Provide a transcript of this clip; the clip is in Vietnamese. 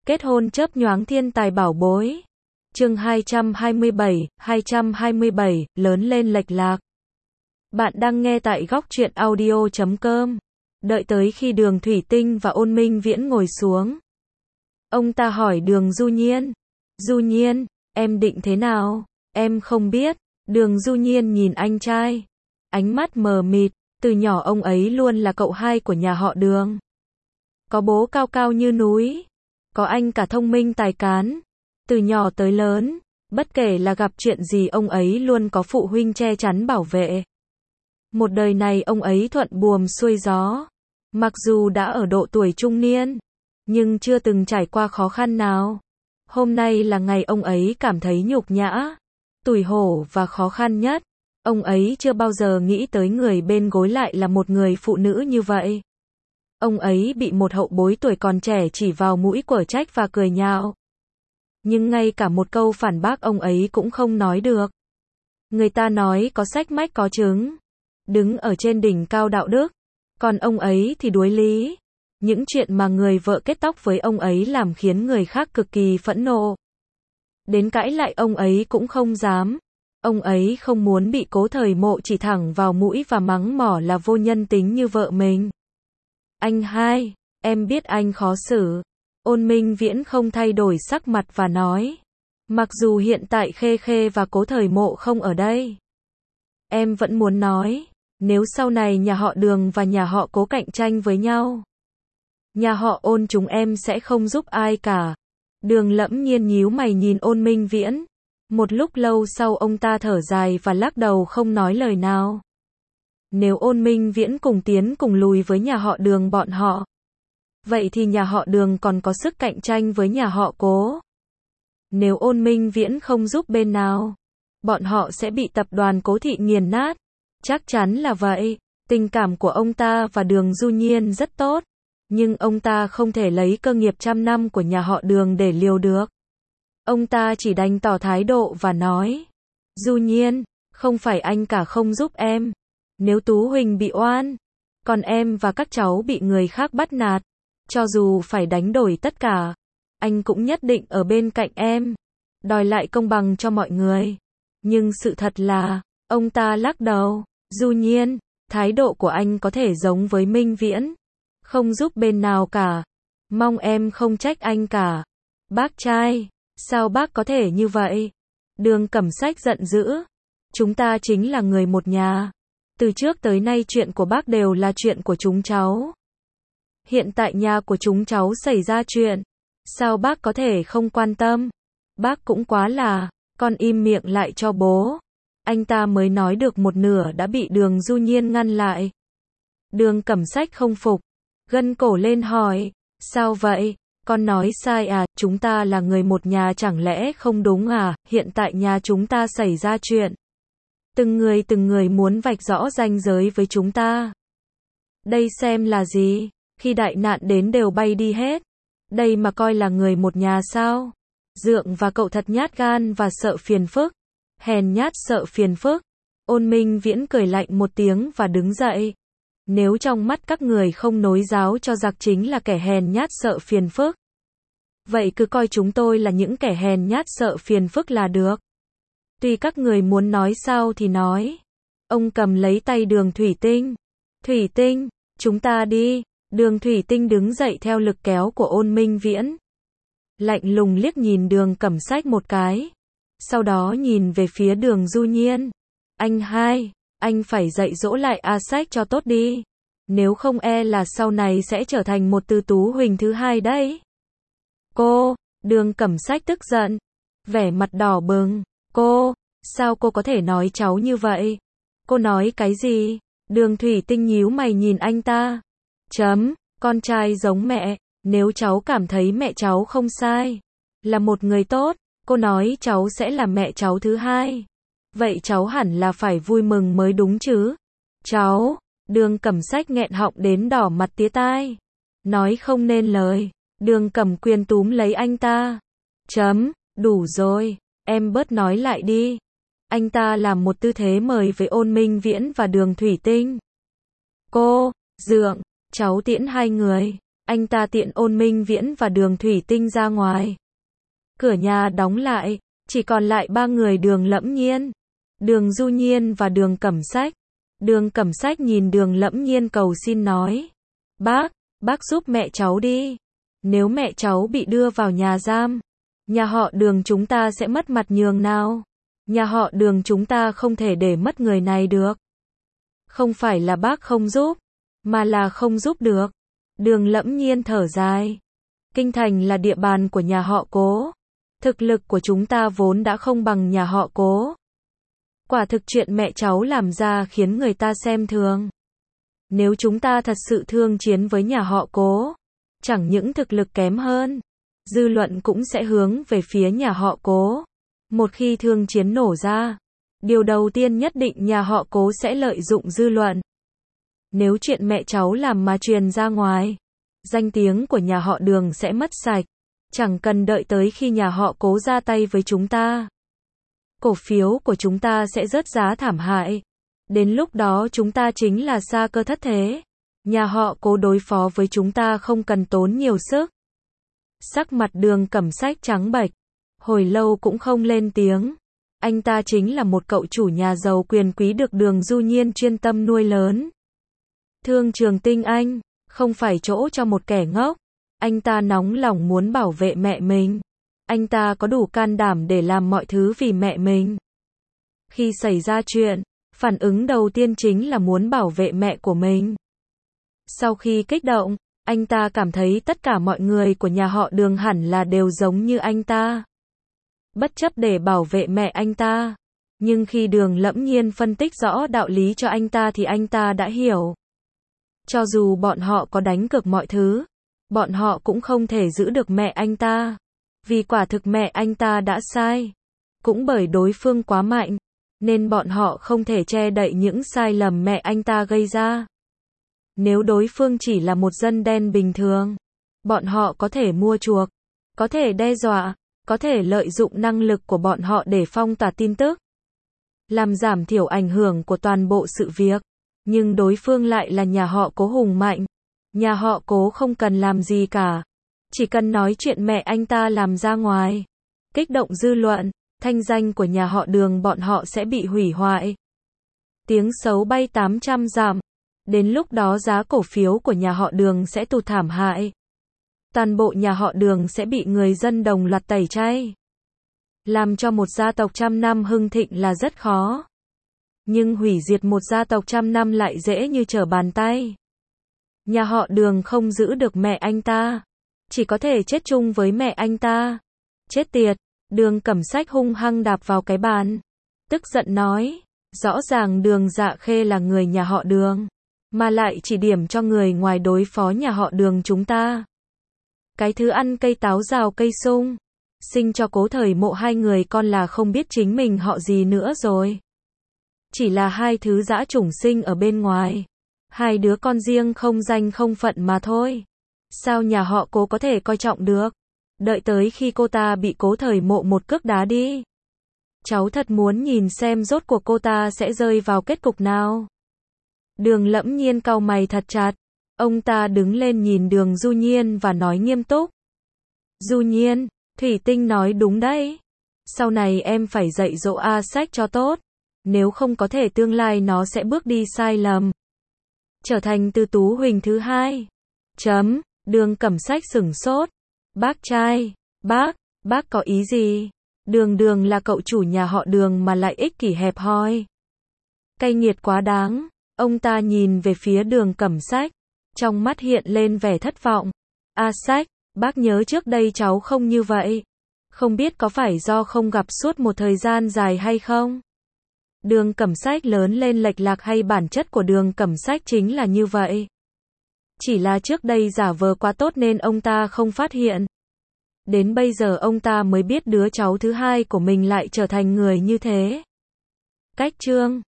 Kết hôn chớp nhoáng thiên tài bảo bối. Chương 227, lớn lên lệch lạc. Bạn đang nghe tại góc truyện audio.com. Đợi tới khi Đường Thủy Tinh và Ôn Minh Viễn ngồi xuống, ông ta hỏi Đường Du Nhiên. Du Nhiên, em định thế nào? Em không biết. Đường Du Nhiên nhìn anh trai, ánh mắt mờ mịt. Từ nhỏ ông ấy luôn là cậu hai của nhà họ Đường. Có bố cao cao như núi, có anh cả thông minh tài cán. Từ nhỏ tới lớn, bất kể là gặp chuyện gì ông ấy luôn có phụ huynh che chắn bảo vệ. Một đời này ông ấy thuận buồm xuôi gió. Mặc dù đã ở độ tuổi trung niên, nhưng chưa từng trải qua khó khăn nào. Hôm nay là ngày ông ấy cảm thấy nhục nhã, tủi hổ và khó khăn nhất. Ông ấy chưa bao giờ nghĩ tới người bên gối lại là một người phụ nữ như vậy. Ông ấy bị một hậu bối tuổi còn trẻ chỉ vào mũi quở trách và cười nhạo. Nhưng ngay cả một câu phản bác ông ấy cũng không nói được. Người ta nói có sách mách có chứng, đứng ở trên đỉnh cao đạo đức, còn ông ấy thì đuối lý. Những chuyện mà người vợ kết tóc với ông ấy làm khiến người khác cực kỳ phẫn nộ. Đến cãi lại ông ấy cũng không dám. Ông ấy không muốn bị Cố Thời Mộ chỉ thẳng vào mũi và mắng mỏ là vô nhân tính như vợ mình. Anh hai, em biết anh khó xử. Ôn Minh Viễn không thay đổi sắc mặt và nói. Mặc dù hiện tại Khê Khê và Cố Thời Mộ không ở đây, em vẫn muốn nói, nếu sau này nhà họ Đường và nhà họ Cố cạnh tranh với nhau, nhà họ Ôn chúng em sẽ không giúp ai cả. Đường Lẫm Nhiên nhíu mày nhìn Ôn Minh Viễn. Một lúc lâu sau ông ta thở dài và lắc đầu không nói lời nào. Nếu Ôn Minh Viễn cùng tiến cùng lùi với nhà họ Đường bọn họ, vậy thì nhà họ Đường còn có sức cạnh tranh với nhà họ Cố. Nếu Ôn Minh Viễn không giúp bên nào, bọn họ sẽ bị tập đoàn Cố Thị nghiền nát. Chắc chắn là vậy. Tình cảm của ông ta và Đường Du Nhiên rất tốt, nhưng ông ta không thể lấy cơ nghiệp trăm năm của nhà họ Đường để liều được. Ông ta chỉ đành tỏ thái độ và nói. Du Nhiên, không phải anh cả không giúp em. Nếu Tú Huỳnh bị oan, còn em và các cháu bị người khác bắt nạt, cho dù phải đánh đổi tất cả, anh cũng nhất định ở bên cạnh em, đòi lại công bằng cho mọi người. Nhưng sự thật là, ông ta lắc đầu. Du Nhiên, thái độ của anh có thể giống với Minh Viễn, không giúp bên nào cả. Mong em không trách anh cả. Bác trai, sao bác có thể như vậy? Đường Cẩm Sách giận dữ. Chúng ta chính là người một nhà. Từ trước tới nay chuyện của bác đều là chuyện của chúng cháu. Hiện tại nhà của chúng cháu xảy ra chuyện, sao bác có thể không quan tâm? Bác cũng quá là, con im miệng lại cho bố. Anh ta mới nói được một nửa đã bị Đường Du Nhiên ngăn lại. Đường Cẩm Sách không phục, gân cổ lên hỏi, sao vậy? Con nói sai à? Chúng ta là người một nhà chẳng lẽ không đúng à? Hiện tại nhà chúng ta xảy ra chuyện, từng người muốn vạch rõ ranh giới với chúng ta. Đây xem là gì? Khi đại nạn đến đều bay đi hết. Đây mà coi là người một nhà sao? Dượng và cậu thật nhát gan và sợ phiền phức. Hèn nhát sợ phiền phức. Ôn Minh Viễn cười lạnh một tiếng và đứng dậy. Nếu trong mắt các người không nối giáo cho giặc chính là kẻ hèn nhát sợ phiền phức, vậy cứ coi chúng tôi là những kẻ hèn nhát sợ phiền phức là được. Tuy các người muốn nói sao thì nói. Ông cầm lấy tay Đường Thủy Tinh. Thủy Tinh, chúng ta đi. Đường Thủy Tinh đứng dậy theo lực kéo của Ôn Minh Viễn. Lạnh lùng liếc nhìn Đường Cẩm Sách một cái. Sau đó nhìn về phía Đường Du Nhiên. Anh hai, anh phải dạy dỗ lại A Sách cho tốt đi. Nếu không e là sau này sẽ trở thành một Từ Tú Huỳnh thứ hai đấy. Cô, Đường Cẩm Sách tức giận, vẻ mặt đỏ bừng. Cô, sao cô có thể nói cháu như vậy? Cô nói cái gì? Đường Thủy Tinh nhíu mày nhìn anh ta. Con trai giống mẹ, nếu cháu cảm thấy mẹ cháu không sai, là một người tốt, cô nói cháu sẽ là mẹ cháu thứ hai. Vậy cháu hẳn là phải vui mừng mới đúng chứ? Cháu, Đường Cẩm Sách nghẹn họng đến đỏ mặt tía tai, nói không nên lời. Đường Cẩm Quyền túm lấy anh ta. Đủ rồi, em bớt nói lại đi. Anh ta làm một tư thế mời với Ôn Minh Viễn và Đường Thủy Tinh. Cô, dượng, cháu tiễn hai người. anh ta tiện Ôn Minh Viễn và Đường Thủy Tinh ra ngoài. Cửa nhà đóng lại, chỉ còn lại ba người Đường Lẫm Nhiên, Đường Du Nhiên và Đường Cẩm Sách. Đường Cẩm Sách nhìn Đường Lẫm Nhiên cầu xin nói. Bác giúp mẹ cháu đi. Nếu mẹ cháu bị đưa vào nhà giam, nhà họ Đường chúng ta sẽ mất mặt nhường nào. Nhà họ Đường chúng ta không thể để mất người này được. Không phải là bác không giúp, mà là không giúp được. Đường Lẫm Nhiên thở dài. Kinh thành là địa bàn của nhà họ Cố. Thực lực của chúng ta vốn đã không bằng nhà họ Cố. Quả thực chuyện mẹ cháu làm ra khiến người ta xem thường. Nếu chúng ta thật sự thương chiến với nhà họ Cố, chẳng những thực lực kém hơn, dư luận cũng sẽ hướng về phía nhà họ Cố. Một khi thương chiến nổ ra, điều đầu tiên nhất định nhà họ Cố sẽ lợi dụng dư luận. Nếu chuyện mẹ cháu làm mà truyền ra ngoài, danh tiếng của nhà họ Đường sẽ mất sạch. Chẳng cần đợi tới khi nhà họ Cố ra tay với chúng ta, cổ phiếu của chúng ta sẽ rớt giá thảm hại. Đến lúc đó chúng ta chính là sa cơ thất thế. Nhà họ Cố đối phó với chúng ta không cần tốn nhiều sức. Sắc mặt Đường Cẩm Sách trắng bệch, hồi lâu cũng không lên tiếng. Anh ta chính là một cậu chủ nhà giàu quyền quý được Đường Du Nhiên chuyên tâm nuôi lớn. Thương Trường Tinh Anh, không phải chỗ cho một kẻ ngốc. Anh ta nóng lòng muốn bảo vệ mẹ mình. Anh ta có đủ can đảm để làm mọi thứ vì mẹ mình. Khi xảy ra chuyện, phản ứng đầu tiên chính là muốn bảo vệ mẹ của mình. Sau khi kích động, anh ta cảm thấy tất cả mọi người của nhà họ Đường hẳn là đều giống như anh ta. Bất chấp để bảo vệ mẹ anh ta. Nhưng khi Đường Lẫm Nhiên phân tích rõ đạo lý cho anh ta thì anh ta đã hiểu. Cho dù bọn họ có đánh cược mọi thứ, bọn họ cũng không thể giữ được mẹ anh ta. Vì quả thực mẹ anh ta đã sai. Cũng bởi đối phương quá mạnh, nên bọn họ không thể che đậy những sai lầm mẹ anh ta gây ra. Nếu đối phương chỉ là một dân đen bình thường, bọn họ có thể mua chuộc, có thể đe dọa, có thể lợi dụng năng lực của bọn họ để phong tỏa tin tức, làm giảm thiểu ảnh hưởng của toàn bộ sự việc. Nhưng đối phương lại là nhà họ Cố hùng mạnh. Nhà họ Cố không cần làm gì cả, chỉ cần nói chuyện mẹ anh ta làm ra ngoài, kích động dư luận, thanh danh của nhà họ Đường bọn họ sẽ bị hủy hoại. Tiếng xấu bay 800 dặm. Đến lúc đó giá cổ phiếu của nhà họ Đường sẽ tụt thảm hại. Toàn bộ nhà họ Đường sẽ bị người dân đồng loạt tẩy chay. Làm cho một gia tộc trăm năm hưng thịnh là rất khó. Nhưng hủy diệt một gia tộc trăm năm lại dễ như trở bàn tay. Nhà họ Đường không giữ được mẹ anh ta, chỉ có thể chết chung với mẹ anh ta. Chết tiệt, Đường Cẩm Sách hung hăng đạp vào cái bàn. Tức giận nói, rõ ràng Đường Dạ Khê là người nhà họ Đường, mà lại chỉ điểm cho người ngoài đối phó nhà họ Đường chúng ta. Cái thứ ăn cây táo rào cây sung, sinh cho Cố Thời Mộ hai người con là không biết chính mình họ gì nữa rồi. Chỉ là hai thứ dã chủng sinh ở bên ngoài. Hai đứa con riêng không danh không phận mà thôi. Sao nhà họ Cố có thể coi trọng được? Đợi tới khi cô ta bị Cố Thời Mộ một cước đá đi. Cháu thật muốn nhìn xem rốt cuộc cô ta sẽ rơi vào kết cục nào. Đường Lẫm Nhiên cau mày thật chặt. Ông ta đứng lên nhìn Đường Du Nhiên và nói nghiêm túc. Du Nhiên, Thủy Tinh nói đúng đấy. Sau này em phải dạy dỗ A Sách cho tốt. Nếu không có thể tương lai nó sẽ bước đi sai lầm. Trở thành Từ Tú Huỳnh thứ hai. Đường Cẩm Sách sửng sốt. Bác trai, bác có ý gì? Đường là cậu chủ nhà họ Đường mà lại ích kỷ hẹp hòi. Cay nghiệt quá đáng. Ông ta nhìn về phía Đường Cẩm Sách, trong mắt hiện lên vẻ thất vọng. A Sách, bác nhớ trước đây cháu không như vậy. Không biết có phải do không gặp suốt một thời gian dài hay không? Đường Cẩm Sách lớn lên lệch lạc hay bản chất của Đường Cẩm Sách chính là như vậy? Chỉ là trước đây giả vờ quá tốt nên ông ta không phát hiện. Đến bây giờ ông ta mới biết đứa cháu thứ hai của mình lại trở thành người như thế. Cách chương